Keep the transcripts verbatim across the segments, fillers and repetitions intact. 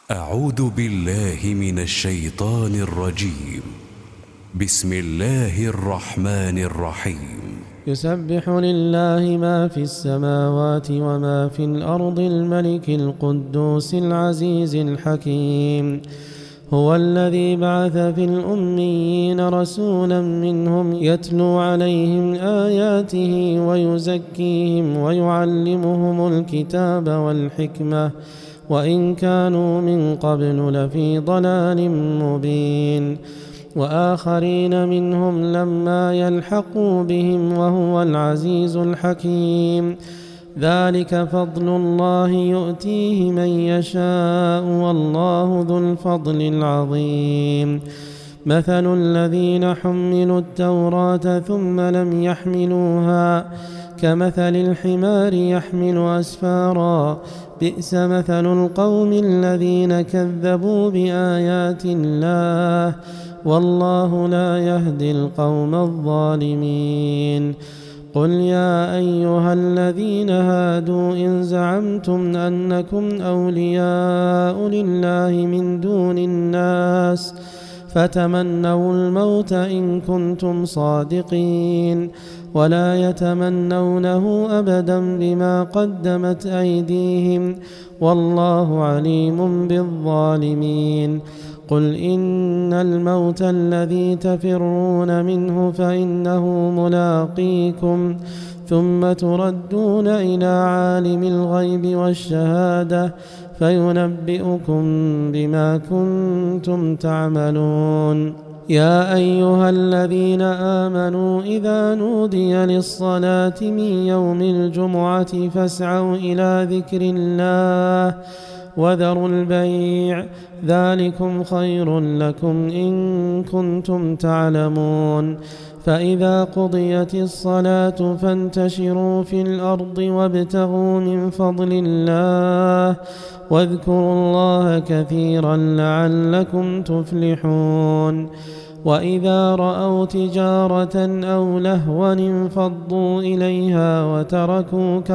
أعوذ بالله من الشيطان الرجيم. بسم الله الرحمن الرحيم. يسبح لله ما في السماوات وما في الأرض الملك القدوس العزيز الحكيم. هو الذي بعث في الأميين رسولا منهم يتلو عليهم آياته ويزكيهم ويعلمهم الكتاب والحكمة وإن كانوا من قبل لفي ضلال مبين. وآخرين منهم لما يلحقوا بهم وهو العزيز الحكيم. ذلك فضل الله يؤتيه من يشاء والله ذو الفضل العظيم. مثل الذين حملوا التوراة ثم لم يحملوها كمثل الحمار يحمل أسفارا بئس مثل القوم الذين كذبوا بآيات الله والله لا يهدي القوم الظالمين. قل يا أيها الذين هادوا إن زعمتم أنكم أولياء لله من دون الناس فتمنوا الموت إن كنتم صادقين ولا يتمنونه أبدا بما قدمت أيديهم والله عليم بالظالمين. قل إن الموت الذي تفرون منه فإنه ملاقيكم ثم تردون إلى عالم الغيب والشهادة فينبئكم بما كنتم تعملون. يا أيها الذين آمنوا إذا نودي للصلاة من يوم الجمعة فاسعوا إلى ذكر الله وذروا البيع ذلكم خير لكم إن كنتم تعلمون. فإذا قضيت الصلاة فانتشروا في الأرض وابتغوا من فضل الله واذكروا الله كثيرا لعلكم تفلحون. وإذا رأوا تجارة أو لهوا انفضوا إليها وتركوك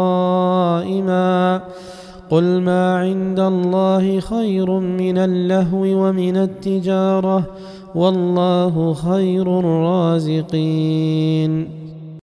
قائما قل ما عند الله خير من اللهو ومن التجارة والله خير الرازقين.